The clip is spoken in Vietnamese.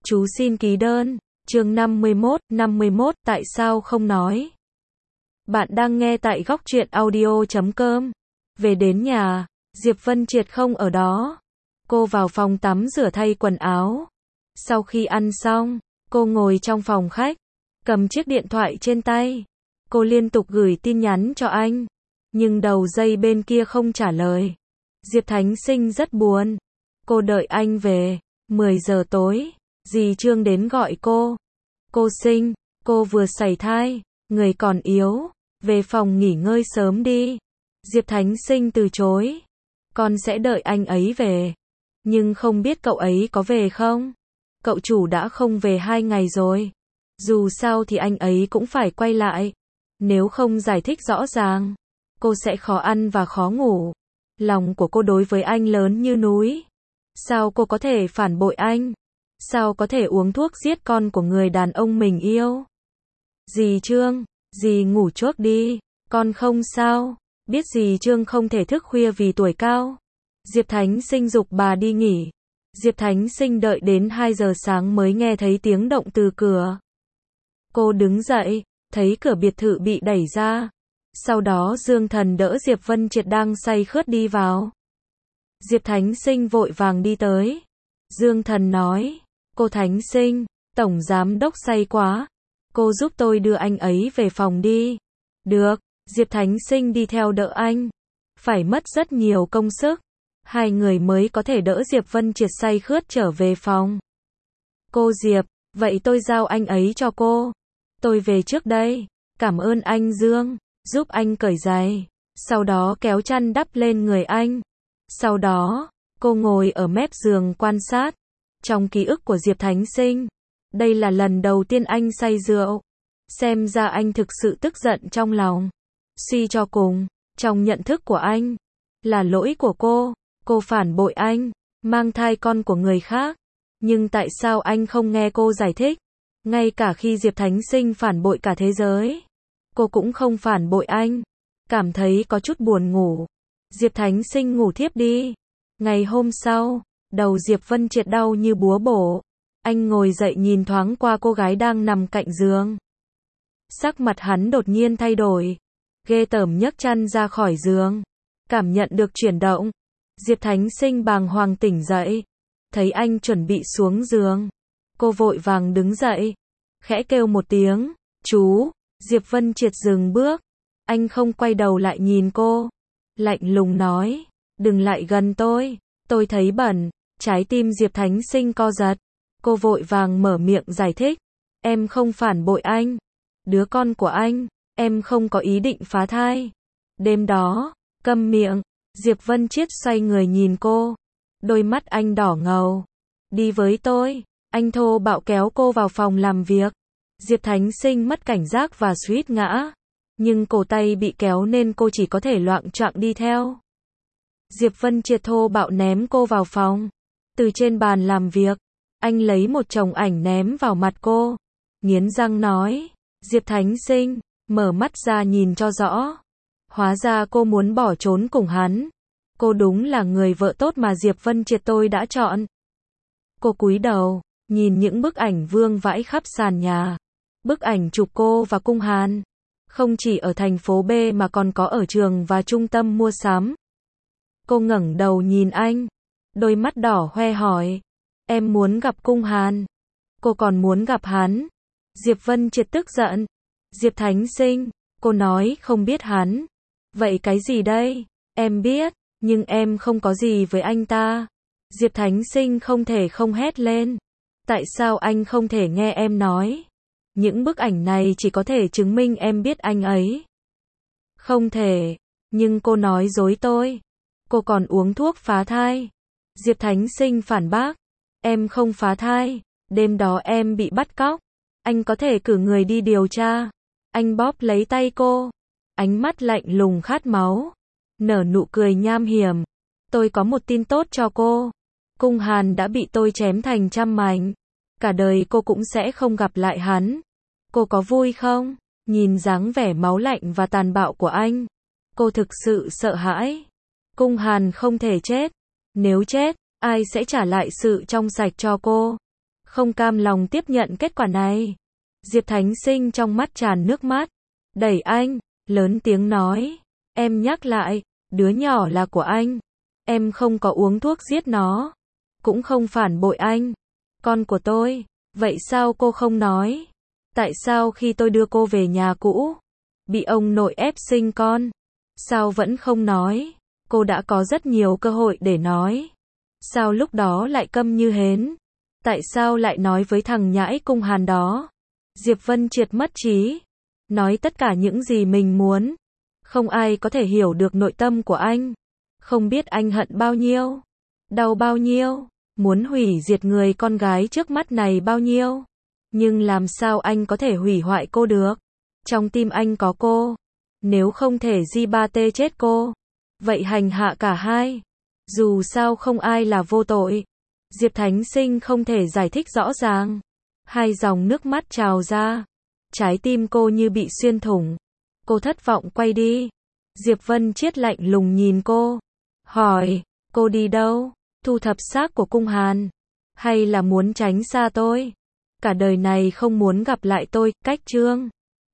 Chú xin ký đơn. Chương 51, tại sao không nói? Bạn đang nghe tại góc truyện audio.com. Về đến nhà, Diệp Vân Triệt không ở đó. Cô vào phòng tắm rửa thay quần áo. Sau khi ăn xong, cô ngồi trong phòng khách, cầm chiếc điện thoại trên tay. Cô liên tục gửi tin nhắn cho anh, nhưng đầu dây bên kia không trả lời. Diệp Thánh Sinh rất buồn. Cô đợi anh về. 10 giờ tối, dì Trương đến gọi cô. Cô Sinh, cô vừa sảy thai, người còn yếu, về phòng nghỉ ngơi sớm đi. Diệp Thánh Sinh từ chối. Con sẽ đợi anh ấy về. Nhưng không biết cậu ấy có về không? Cậu chủ đã không về 2 ngày rồi. Dù sao thì anh ấy cũng phải quay lại. Nếu không giải thích rõ ràng, cô sẽ khó ăn và khó ngủ. Lòng của cô đối với anh lớn như núi. Sao cô có thể phản bội anh? Sao có thể uống thuốc giết con của người đàn ông mình yêu? Dì Trương, dì ngủ trước đi, con không sao. Biết dì Trương không thể thức khuya vì tuổi cao. Diệp Thánh Sinh giục bà đi nghỉ. Diệp Thánh Sinh đợi đến 2 giờ sáng mới nghe thấy tiếng động từ cửa. Cô đứng dậy, thấy cửa biệt thự bị đẩy ra. Sau đó Dương Thần đỡ Diệp Vân Triệt đang say khướt đi vào. Diệp Thánh Sinh vội vàng đi tới. Dương Thần nói, cô Thánh Sinh, Tổng Giám Đốc say quá. Cô giúp tôi đưa anh ấy về phòng đi. Được, Diệp Thánh Sinh đi theo đỡ anh. Phải mất rất nhiều công sức. 2 người mới có thể đỡ Diệp Vân Triệt say khướt trở về phòng. Cô Diệp, vậy tôi giao anh ấy cho cô. Tôi về trước đây. Cảm ơn anh Dương, giúp anh cởi giày. Sau đó kéo chăn đắp lên người anh. Sau đó, cô ngồi ở mép giường quan sát. Trong ký ức của Diệp Thánh Sinh, đây là lần đầu tiên anh say rượu. Xem ra anh thực sự tức giận trong lòng. Suy cho cùng, trong nhận thức của anh, là lỗi của cô phản bội anh, mang thai con của người khác. Nhưng tại sao anh không nghe cô giải thích? Ngay cả khi Diệp Thánh Sinh phản bội cả thế giới, cô cũng không phản bội anh. Cảm thấy có chút buồn ngủ. Diệp Thánh Sinh ngủ thiếp đi. Ngày hôm sau, đầu Diệp Vân Triệt đau như búa bổ. Anh ngồi dậy nhìn thoáng qua cô gái đang nằm cạnh giường. Sắc mặt hắn đột nhiên thay đổi. Ghê tởm nhấc chăn ra khỏi giường. Cảm nhận được chuyển động. Diệp Thánh Sinh bàng hoàng tỉnh dậy. Thấy anh chuẩn bị xuống giường. Cô vội vàng đứng dậy. Khẽ kêu một tiếng, chú. Diệp Vân Triệt dừng bước. Anh không quay đầu lại nhìn cô. Lạnh lùng nói, đừng lại gần tôi thấy bẩn. Trái tim Diệp Thánh Sinh co giật. Cô vội vàng mở miệng giải thích. Em không phản bội anh. Đứa con của anh, em không có ý định phá thai. Đêm đó, câm miệng. Diệp Vân Triệt xoay người nhìn cô. Đôi mắt anh đỏ ngầu. Đi với tôi. Anh thô bạo kéo cô vào phòng làm việc. Diệp Thánh Sinh mất cảnh giác và suýt ngã. Nhưng cổ tay bị kéo nên cô chỉ có thể loạng choạng đi theo. Diệp Vân Triệt thô bạo ném cô vào phòng. Từ trên bàn làm việc, anh lấy một chồng ảnh ném vào mặt cô. Nghiến răng nói, Diệp Thánh Sinh, mở mắt ra nhìn cho rõ. Hóa ra cô muốn bỏ trốn cùng hắn. Cô đúng là người vợ tốt mà Diệp Vân Triệt tôi đã chọn. Cô cúi đầu, nhìn những bức ảnh vương vãi khắp sàn nhà. Bức ảnh chụp cô và Cung Hàn. Không chỉ ở thành phố B mà còn có ở trường và trung tâm mua sắm. Cô ngẩng đầu nhìn anh. Đôi mắt đỏ hoe hỏi. Em muốn gặp Cung Hàn. Cô còn muốn gặp hắn. Diệp Vân Triệt tức giận. Diệp Thánh Sinh, cô nói không biết hắn. Vậy cái gì đây? Em biết, nhưng em không có gì với anh ta. Diệp Thánh Sinh không thể không hét lên. Tại sao anh không thể nghe em nói? Những bức ảnh này chỉ có thể chứng minh em biết anh ấy. Không thể, nhưng cô nói dối tôi. Cô còn uống thuốc phá thai. Diệp Thánh Sinh phản bác. Em không phá thai. Đêm đó em bị bắt cóc. Anh có thể cử người đi điều tra. Anh bóp lấy tay cô. Ánh mắt lạnh lùng khát máu. Nở nụ cười nham hiểm. Tôi có một tin tốt cho cô. Cung Hàn đã bị tôi chém thành trăm mảnh. Cả đời cô cũng sẽ không gặp lại hắn. Cô có vui không? Nhìn dáng vẻ máu lạnh và tàn bạo của anh. Cô thực sự sợ hãi. Cung Hàn không thể chết. Nếu chết, ai sẽ trả lại sự trong sạch cho cô? không cam lòng tiếp nhận kết quả này. Diệp Thánh Sinh trong mắt tràn nước mắt, đẩy anh, lớn tiếng nói, em nhắc lại, đứa nhỏ là của anh. Em không có uống thuốc giết nó, cũng không phản bội anh. Con của tôi, vậy sao cô không nói? Tại sao khi tôi đưa cô về nhà cũ, bị ông nội ép sinh con, sao vẫn không nói? Cô đã có rất nhiều cơ hội để nói. Sao lúc đó lại câm như hến? Tại sao lại nói với thằng nhãi Cung Hàn đó? Diệp Vân Triệt mất trí, nói tất cả những gì mình muốn. Không ai có thể hiểu được nội tâm của anh. Không biết anh hận bao nhiêu, đau bao nhiêu, muốn hủy diệt người con gái trước mắt này bao nhiêu. Nhưng làm sao anh có thể hủy hoại cô được? Trong tim anh có cô. Nếu không thể di ba tê chết cô, vậy hành hạ cả hai. Dù sao không ai là vô tội. Diệp Thánh Sinh không thể giải thích rõ ràng. Hai dòng nước mắt trào ra. Trái tim cô như bị xuyên thủng. Cô thất vọng quay đi. Diệp Vân Triết lạnh lùng nhìn cô. Hỏi, cô đi đâu? Thu thập xác của Cung Hàn? Hay là muốn tránh xa tôi? Cả đời này không muốn gặp lại tôi, cách Trương.